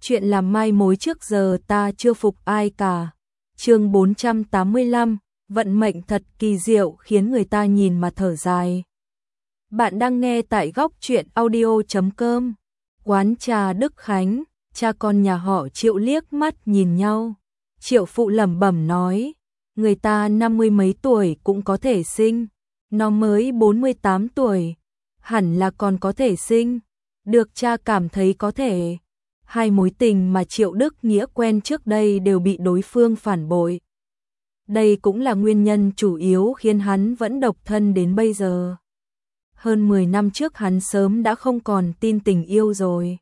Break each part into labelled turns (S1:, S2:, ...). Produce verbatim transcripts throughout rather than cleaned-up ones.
S1: chuyện làm mai mối trước giờ ta chưa phục ai cả. Chương bốn trăm tám mươi lăm, vận mệnh thật kỳ diệu khiến người ta nhìn mà thở dài. Bạn đang nghe tại góc truyện audio chấm com. Quán trà Đức Khánh, cha con nhà họ Triệu liếc mắt nhìn nhau. Triệu phụ lẩm bẩm nói, người ta năm mươi mấy tuổi cũng có thể sinh, nó mới bốn mươi tám tuổi, hẳn là còn có thể sinh. Được cha cảm thấy có thể. Hai mối tình mà Triệu Đức Nghĩa quen trước đây đều bị đối phương phản bội. Đây cũng là nguyên nhân chủ yếu khiến hắn vẫn độc thân đến bây giờ. Hơn mười năm trước hắn sớm đã không còn tin tình yêu rồi.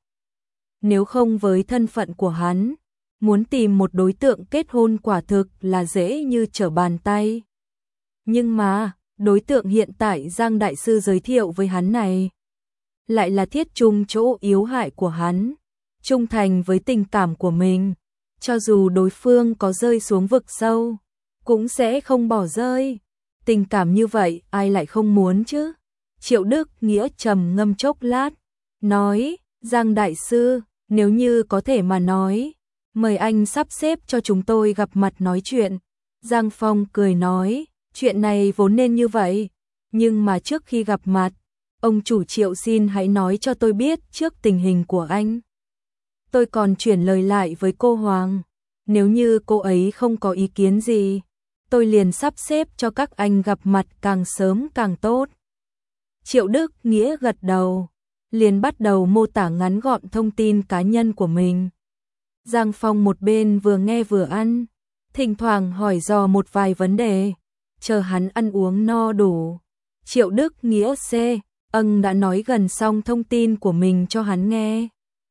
S1: Nếu không với thân phận của hắn, muốn tìm một đối tượng kết hôn quả thực là dễ như trở bàn tay. Nhưng mà, đối tượng hiện tại Giang Đại Sư giới thiệu với hắn này, lại là thiết chung chỗ yếu hại của hắn, trung thành với tình cảm của mình, cho dù đối phương có rơi xuống vực sâu, cũng sẽ không bỏ rơi. Tình cảm như vậy ai lại không muốn chứ? Triệu Đức Nghĩa trầm ngâm chốc lát, nói, Giang Đại Sư, nếu như có thể mà nói, mời anh sắp xếp cho chúng tôi gặp mặt nói chuyện. Giang Phong cười nói, chuyện này vốn nên như vậy, nhưng mà trước khi gặp mặt, ông chủ Triệu xin hãy nói cho tôi biết trước tình hình của anh. Tôi còn chuyển lời lại với cô Hoàng, nếu như cô ấy không có ý kiến gì, tôi liền sắp xếp cho các anh gặp mặt càng sớm càng tốt. Triệu Đức Nghĩa gật đầu, liền bắt đầu mô tả ngắn gọn thông tin cá nhân của mình. Giang Phong một bên vừa nghe vừa ăn, thỉnh thoảng hỏi dò một vài vấn đề, chờ hắn ăn uống no đủ. Triệu Đức Nghĩa C. ân đã nói gần xong thông tin của mình cho hắn nghe.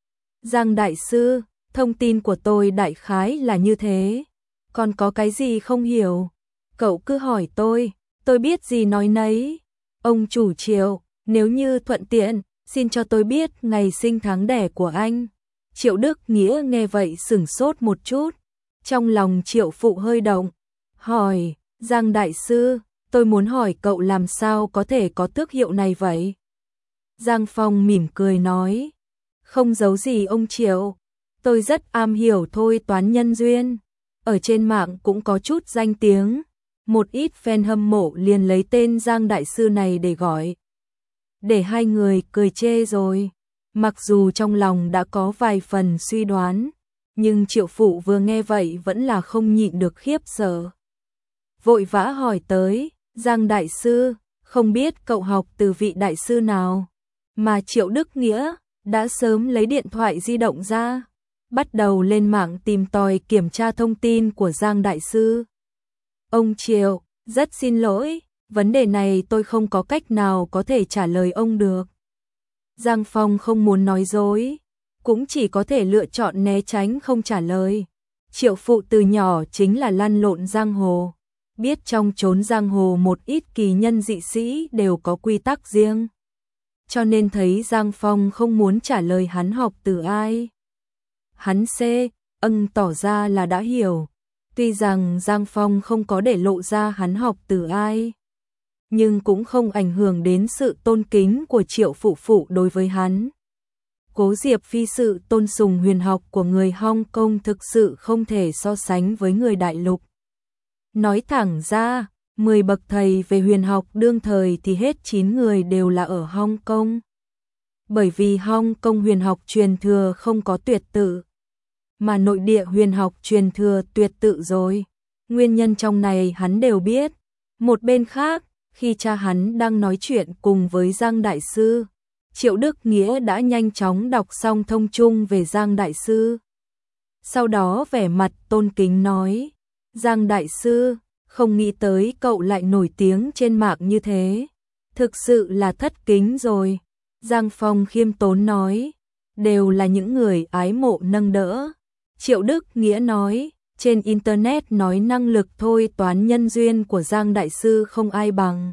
S1: Giang Đại Sư, thông tin của tôi đại khái là như thế, còn có cái gì không hiểu, cậu cứ hỏi tôi, tôi biết gì nói nấy. Ông chủ Triệu, nếu như thuận tiện, xin cho tôi biết ngày sinh tháng đẻ của anh. Triệu Đức Nghĩa nghe vậy sửng sốt một chút, trong lòng Triệu phụ hơi động, hỏi, Giang Đại Sư, tôi muốn hỏi cậu làm sao có thể có tước hiệu này vậy? Giang Phong mỉm cười nói, không giấu gì ông Triệu, tôi rất am hiểu thôi toán nhân duyên, ở trên mạng cũng có chút danh tiếng, một ít fan hâm mộ liền lấy tên Giang Đại Sư này để gọi. Để hai người cười chê rồi, mặc dù trong lòng đã có vài phần suy đoán, nhưng Triệu phụ vừa nghe vậy vẫn là không nhịn được khiếp sợ. Vội vã hỏi tới, Giang Đại Sư, không biết cậu học từ vị Đại Sư nào? Mà Triệu Đức Nghĩa đã sớm lấy điện thoại di động ra, bắt đầu lên mạng tìm tòi kiểm tra thông tin của Giang Đại Sư. Ông Triệu, rất xin lỗi, vấn đề này tôi không có cách nào có thể trả lời ông được. Giang Phong không muốn nói dối, cũng chỉ có thể lựa chọn né tránh không trả lời. Triệu phụ từ nhỏ chính là lăn lộn giang hồ, biết trong chốn giang hồ một ít kỳ nhân dị sĩ đều có quy tắc riêng. Cho nên thấy Giang Phong không muốn trả lời hắn học từ ai. Hắn C. ân tỏ ra là đã hiểu, tuy rằng Giang Phong không có để lộ ra hắn học từ ai, nhưng cũng không ảnh hưởng đến sự tôn kính của Triệu phụ phụ đối với hắn. Cố Diệp Phi sự tôn sùng huyền học của người Hong Kong thực sự không thể so sánh với người đại lục. Nói thẳng ra, mười bậc thầy về huyền học đương thời thì hết chín người đều là ở Hong Kong. Bởi vì Hong Kong huyền học truyền thừa không có tuyệt tự, mà nội địa huyền học truyền thừa tuyệt tự rồi. Nguyên nhân trong này hắn đều biết. Một bên khác, khi cha hắn đang nói chuyện cùng với Giang Đại Sư, Triệu Đức Nghĩa đã nhanh chóng đọc xong thông chung về Giang Đại Sư. Sau đó vẻ mặt tôn kính nói, Giang Đại Sư, không nghĩ tới cậu lại nổi tiếng trên mạng như thế, thực sự là thất kính rồi. Giang Phong khiêm tốn nói, đều là những người ái mộ nâng đỡ. Triệu Đức Nghĩa nói, trên Internet nói năng lực thôi toán nhân duyên của Giang Đại Sư không ai bằng.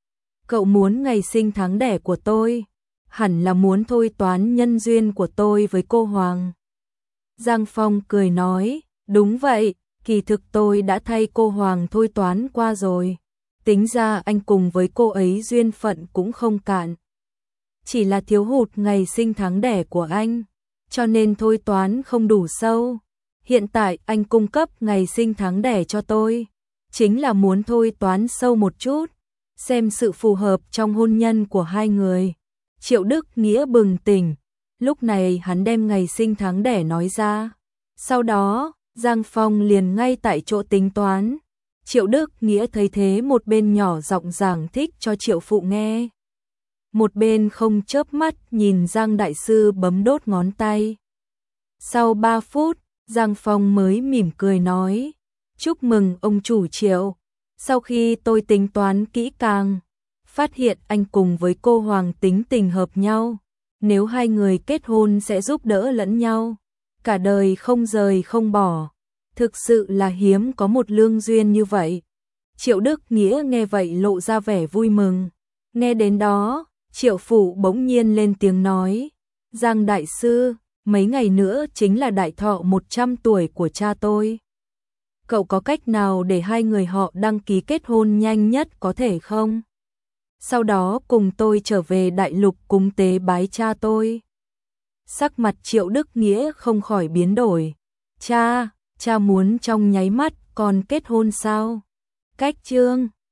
S1: Cậu muốn ngày sinh tháng đẻ của tôi, hẳn là muốn thôi toán nhân duyên của tôi với cô Hoàng. Giang Phong cười nói, đúng vậy, kỳ thực tôi đã thay cô Hoàng thôi toán qua rồi. Tính ra anh cùng với cô ấy duyên phận cũng không cạn. Chỉ là thiếu hụt ngày sinh tháng đẻ của anh. cho nên thôi toán không đủ sâu. Hiện tại anh cung cấp ngày sinh tháng đẻ cho tôi, chính là muốn thôi toán sâu một chút, xem sự phù hợp trong hôn nhân của hai người. Triệu Đức Nghĩa bừng tỉnh, lúc này hắn đem ngày sinh tháng đẻ nói ra. Sau đó, Giang Phong liền ngay tại chỗ tính toán. Triệu Đức Nghĩa thấy thế một bên nhỏ giọng giảng thích cho Triệu Phụ nghe. Một bên không chớp mắt nhìn Giang Đại Sư bấm đốt ngón tay. Sau ba phút, Giang Phong mới mỉm cười nói, chúc mừng ông chủ Triệu. Sau khi tôi tính toán kỹ càng, phát hiện anh cùng với cô Hoàng tính tình hợp nhau. Nếu hai người kết hôn sẽ giúp đỡ lẫn nhau, cả đời không rời không bỏ. Thực sự là hiếm có một lương duyên như vậy. Triệu Đức Nghĩa nghe vậy lộ ra vẻ vui mừng. Nghe đến đó, Triệu Phụ bỗng nhiên lên tiếng nói, Giang Đại Sư, mấy ngày nữa chính là đại thọ một trăm tuổi của cha tôi. Cậu có cách nào để hai người họ đăng ký kết hôn nhanh nhất có thể không? Sau đó cùng tôi trở về đại lục cúng tế bái cha tôi. Sắc mặt Triệu Đức Nghĩa không khỏi biến đổi. Cha, cha muốn trong nháy mắt còn kết hôn sao? Cách chương